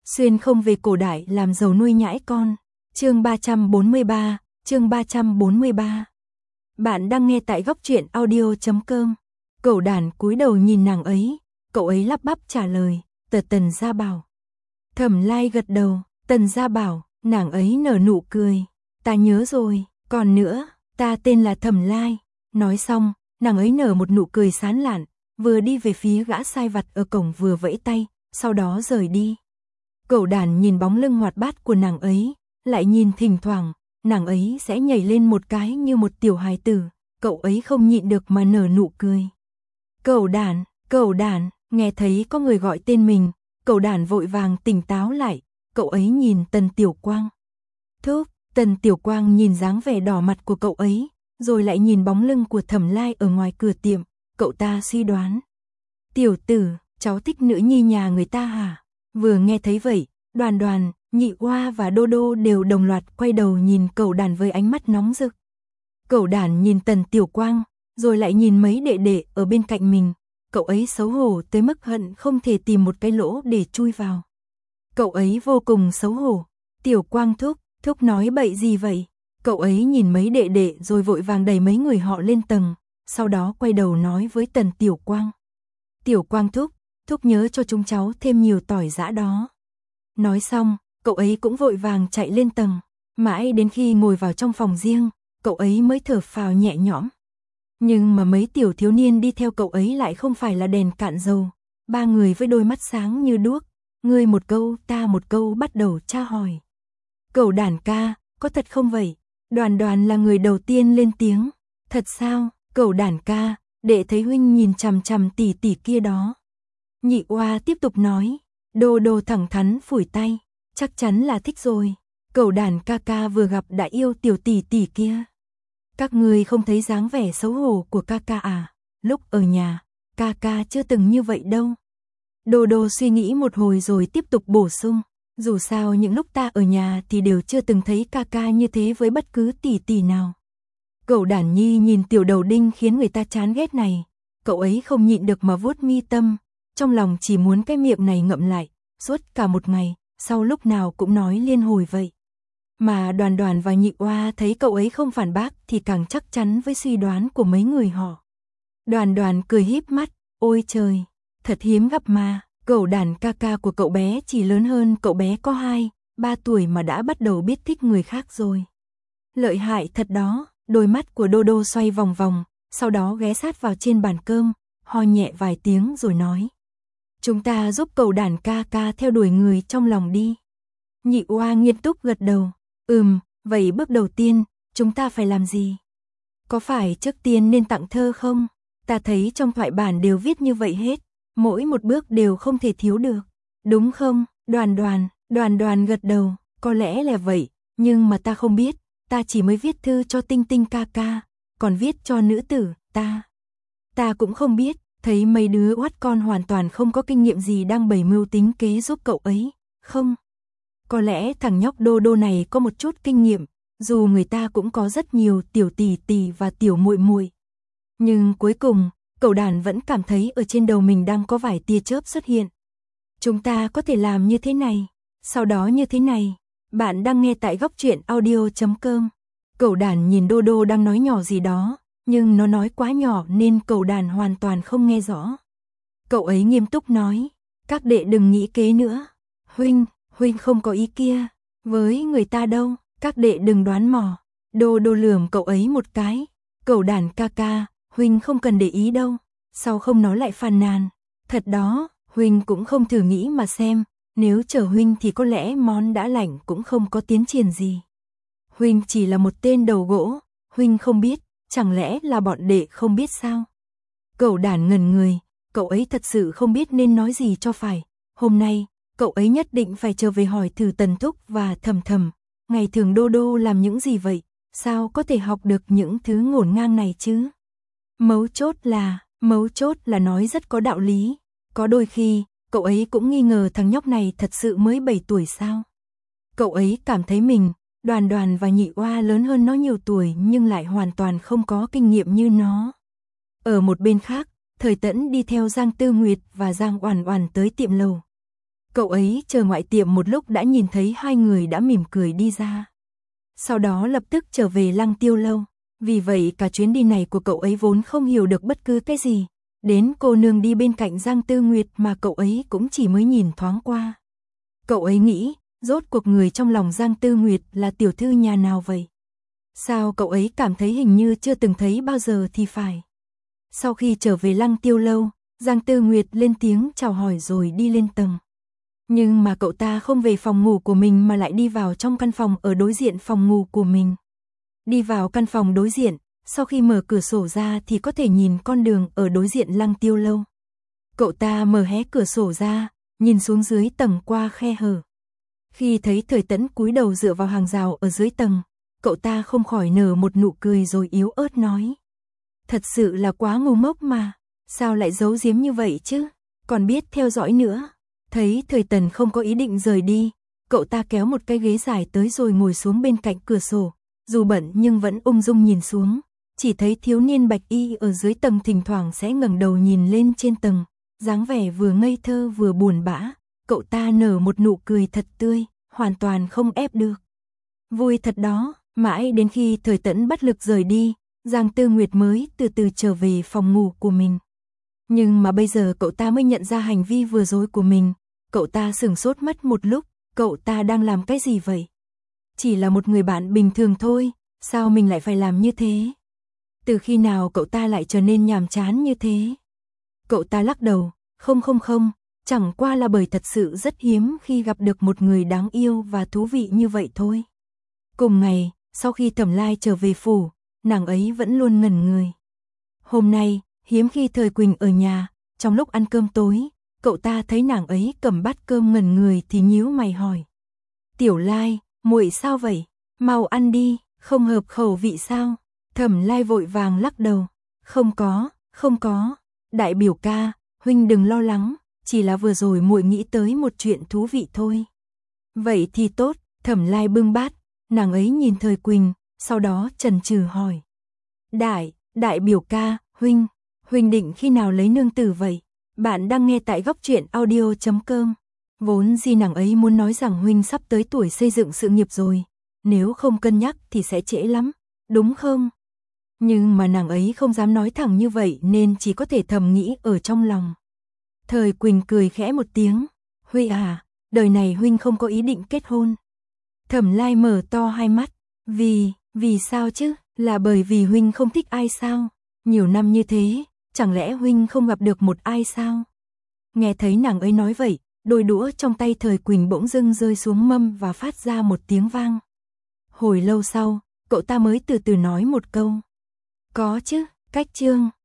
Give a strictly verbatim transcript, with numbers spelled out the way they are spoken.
Xuyên không về cổ đại làm giàu nuôi nhãi con. Chương ba trăm bốn mươi ba, chương ba trăm bốn mươi ba. Bạn đang nghe tại góc truyện audio chấm com. Cẩu đản cúi đầu nhìn nàng ấy, cậu ấy lắp bắp trả lời, "Tờ Tần Gia Bảo." Thẩm Lai gật đầu, "Tần Gia Bảo." Nàng ấy nở nụ cười, "Ta nhớ rồi, còn nữa, ta tên là Thẩm Lai." Nói xong, nàng ấy nở một nụ cười sán lạn, vừa đi về phía gã sai vặt ở cổng vừa vẫy tay, sau đó rời đi. Cẩu đản nhìn bóng lưng hoạt bát của nàng ấy, lại nhìn thỉnh thoảng, nàng ấy sẽ nhảy lên một cái như một tiểu hài tử, cậu ấy không nhịn được mà nở nụ cười. "Cẩu đản, cẩu đản." Nghe thấy có người gọi tên mình, cẩu đản vội vàng tỉnh táo lại, cậu ấy nhìn Tần Tiểu Quang. "Thúc." Tần Tiểu Quang nhìn dáng vẻ đỏ mặt của cậu ấy, rồi lại nhìn bóng lưng của Thẩm Lai ở ngoài cửa tiệm, cậu ta suy đoán. "Tiểu tử, cháu thích nữ nhi nhà người ta hả?" Vừa nghe thấy vậy, Đoàn Đoàn, Nhị Oa và Đô Đô đều đồng loạt quay đầu nhìn cẩu đản với ánh mắt nóng rực. Cẩu đản nhìn Tần Tiểu Quang, rồi lại nhìn mấy đệ đệ ở bên cạnh mình, cậu ấy xấu hổ tới mức hận không thể tìm một cái lỗ để chui vào. Cậu ấy vô cùng xấu hổ. "Tiểu Quang thúc, thúc nói bậy gì vậy?" Cậu ấy nhìn mấy đệ đệ rồi vội vàng đẩy mấy người họ lên tầng, sau đó quay đầu nói với Tần Tiểu Quang. "Tiểu Quang thúc, thúc nhớ cho chúng cháu thêm nhiều tỏi giã đó." Nói xong, cậu ấy cũng vội vàng chạy lên tầng, mãi đến khi ngồi vào trong phòng riêng, cậu ấy mới thở phào nhẹ nhõm. Nhưng mà mấy tiểu thiếu niên đi theo cậu ấy lại không phải là đèn cạn dầu, ba người với đôi mắt sáng như đuốc, ngươi một câu ta một câu bắt đầu tra hỏi. "Cẩu đản ca, có thật không vậy?" Đoàn Đoàn là người đầu tiên lên tiếng. "Thật sao, cẩu đản ca, đệ thấy huynh nhìn chằm chằm tỷ tỷ kia đó." Nhị Oa tiếp tục nói. Đô Đô thẳng thắn phủi tay, "Chắc chắn là thích rồi, cẩu đản ca ca vừa gặp đã yêu tiểu tỷ tỷ kia. Các ngươi không thấy dáng vẻ xấu hổ của ca ca à, lúc ở nhà, ca ca chưa từng như vậy đâu." Đô Đô suy nghĩ một hồi rồi tiếp tục bổ sung, "Dù sao những lúc ta ở nhà thì đều chưa từng thấy ca ca như thế với bất cứ tỷ tỷ nào." Cẩu đản nhi nhìn tiểu đầu đinh khiến người ta chán ghét này, cậu ấy không nhịn được mà vuốt mi tâm, trong lòng chỉ muốn cái miệng này ngậm lại, suốt cả một ngày, sau lúc nào cũng nói liên hồi vậy. Mà Đoàn Đoàn và Nhị Oa thấy cậu ấy không phản bác thì càng chắc chắn với suy đoán của mấy người họ. Đoàn Đoàn cười híp mắt, "Ôi trời, thật hiếm gặp mà, cẩu đản ca ca của cậu bé chỉ lớn hơn cậu bé có hai, ba tuổi mà đã bắt đầu biết thích người khác rồi. Lợi hại thật đó." Đôi mắt của Đô Đô xoay vòng vòng, sau đó ghé sát vào trên bàn cơm, ho nhẹ vài tiếng rồi nói. "Chúng ta giúp cẩu đản ca ca theo đuổi người trong lòng đi." Nhị Oa nghiêm túc gật đầu, "Ừm, vậy bước đầu tiên, chúng ta phải làm gì? Có phải trước tiên nên tặng thơ không? Ta thấy trong thoại bản đều viết như vậy hết, mỗi một bước đều không thể thiếu được, đúng không?" Đoàn Đoàn, Đoàn Đoàn gật đầu, "Có lẽ là vậy, nhưng mà ta không biết, ta chỉ mới viết thư cho Tinh Tinh ca ca, còn viết cho nữ tử, ta, ta cũng không biết." Thấy mấy đứa oát con hoàn toàn không có kinh nghiệm gì đang bày mưu tính kế giúp cậu ấy, "Không, có lẽ thằng nhóc Đô Đô này có một chút kinh nghiệm, dù người ta cũng có rất nhiều tiểu tỷ tỷ và tiểu muội muội." Nhưng cuối cùng, cẩu đản vẫn cảm thấy ở trên đầu mình đang có vài tia chớp xuất hiện. "Chúng ta có thể làm như thế này, sau đó như thế này." Bạn đang nghe tại góc truyện audio chấm com. Cẩu đản nhìn Đô Đô đang nói nhỏ gì đó, nhưng nó nói quá nhỏ nên cẩu đản hoàn toàn không nghe rõ. Cậu ấy nghiêm túc nói, "Các đệ đừng nghĩ kế nữa. Huynh, huynh không có ý kia với người ta đâu, các đệ đừng đoán mò." Đô Đô lườm cậu ấy một cái, "Cẩu đản ca ca, huynh không cần để ý đâu." Sau không nó lại phàn nàn, "Thật đó, huynh cũng không thử nghĩ mà xem, nếu chờ huynh thì có lẽ món đã lạnh cũng không có tiến triển gì. Huynh chỉ là một tên đầu gỗ, huynh không biết, chẳng lẽ là bọn đệ không biết sao?" Cẩu đản ngẩn người, cậu ấy thật sự không biết nên nói gì cho phải. Hôm nay, cậu ấy nhất định phải trở về hỏi thử Tần Thúc và Thầm Thầm, ngày thường Đô Đô làm những gì vậy, sao có thể học được những thứ ngổn ngang này chứ? Mấu chốt là, mấu chốt là nói rất có đạo lý, có đôi khi, cậu ấy cũng nghi ngờ thằng nhóc này thật sự mới bảy tuổi sao. Cậu ấy cảm thấy mình, Đoàn Đoàn và Nhị Oa lớn hơn nó nhiều tuổi nhưng lại hoàn toàn không có kinh nghiệm như nó. Ở một bên khác, Thời Tẫn đi theo Giang Tư Nguyệt và Giang Oản Oản tới tiệm lầu. Cậu ấy chờ ngoại tiệm một lúc đã nhìn thấy hai người đã mỉm cười đi ra. Sau đó lập tức trở về Lăng Tiêu lâu. Vì vậy cả chuyến đi này của cậu ấy vốn không hiểu được bất cứ cái gì. Đến cô nương đi bên cạnh Giang Tư Nguyệt mà cậu ấy cũng chỉ mới nhìn thoáng qua. Cậu ấy nghĩ, rốt cuộc người trong lòng Giang Tư Nguyệt là tiểu thư nhà nào vậy? Sao cậu ấy cảm thấy hình như chưa từng thấy bao giờ thì phải. Sau khi trở về Lăng Tiêu lâu, Giang Tư Nguyệt lên tiếng chào hỏi rồi đi lên tầng. Nhưng mà cậu ta không về phòng ngủ của mình mà lại đi vào trong căn phòng ở đối diện phòng ngủ của mình. Đi vào căn phòng đối diện, sau khi mở cửa sổ ra thì có thể nhìn con đường ở đối diện Lăng Tiêu lâu. Cậu ta mở hé cửa sổ ra, nhìn xuống dưới tầng qua khe hở. Khi thấy Thời Tẫn cúi đầu dựa vào hàng rào ở dưới tầng, cậu ta không khỏi nở một nụ cười rồi yếu ớt nói. Thật sự là quá ngu ngốc mà, sao lại giấu giếm như vậy chứ, còn biết theo dõi nữa. Thấy Thời Tần không có ý định rời đi, cậu ta kéo một cái ghế dài tới rồi ngồi xuống bên cạnh cửa sổ, dù bận nhưng vẫn ung dung nhìn xuống, chỉ thấy thiếu niên bạch y ở dưới tầng thỉnh thoảng sẽ ngẩng đầu nhìn lên trên tầng, dáng vẻ vừa ngây thơ vừa buồn bã, cậu ta nở một nụ cười thật tươi, hoàn toàn không ép được. Vui thật đó, mãi đến khi Thời Tẫn bất lực rời đi, Giang Tư Nguyệt mới từ từ trở về phòng ngủ của mình. Nhưng mà bây giờ cậu ta mới nhận ra hành vi vừa rồi của mình, cậu ta sửng sốt mất một lúc, cậu ta đang làm cái gì vậy? Chỉ là một người bạn bình thường thôi, sao mình lại phải làm như thế? Từ khi nào cậu ta lại trở nên nhàm chán như thế? Cậu ta lắc đầu, không không không, chẳng qua là bởi thật sự rất hiếm khi gặp được một người đáng yêu và thú vị như vậy thôi. Cùng ngày, sau khi Thẩm Lai trở về phủ, nàng ấy vẫn luôn ngẩn người. Hôm nay, hiếm khi Thời Quỳnh ở nhà, trong lúc ăn cơm tối, cậu ta thấy nàng ấy cầm bát cơm ngẩn người thì nhíu mày hỏi. Tiểu Lai, muội sao vậy? Mau ăn đi, không hợp khẩu vị sao? Thẩm Lai vội vàng lắc đầu. Không có, không có. Đại biểu ca, huynh đừng lo lắng, chỉ là vừa rồi muội nghĩ tới một chuyện thú vị thôi. Vậy thì tốt, Thẩm Lai bưng bát, nàng ấy nhìn Thời Quỳnh, sau đó chần chừ hỏi. Đại, đại biểu ca, huynh, huynh định khi nào lấy nương tử vậy? Bạn đang nghe tại góc truyện audio chấm com. Vốn gì nàng ấy muốn nói rằng huynh sắp tới tuổi xây dựng sự nghiệp rồi, nếu không cân nhắc thì sẽ trễ lắm, đúng không? Nhưng mà nàng ấy không dám nói thẳng như vậy nên chỉ có thể thầm nghĩ ở trong lòng. Thời Quỳnh cười khẽ một tiếng, Huy à, đời này huynh không có ý định kết hôn. Thẩm Lai mở to hai mắt, vì, vì sao chứ, là bởi vì huynh không thích ai sao? Nhiều năm như thế, chẳng lẽ huynh không gặp được một ai sao? Nghe thấy nàng ấy nói vậy, đôi đũa trong tay Thời Quỳnh bỗng dưng rơi xuống mâm và phát ra một tiếng vang. Hồi lâu sau, cậu ta mới từ từ nói một câu. Có chứ, cách chương.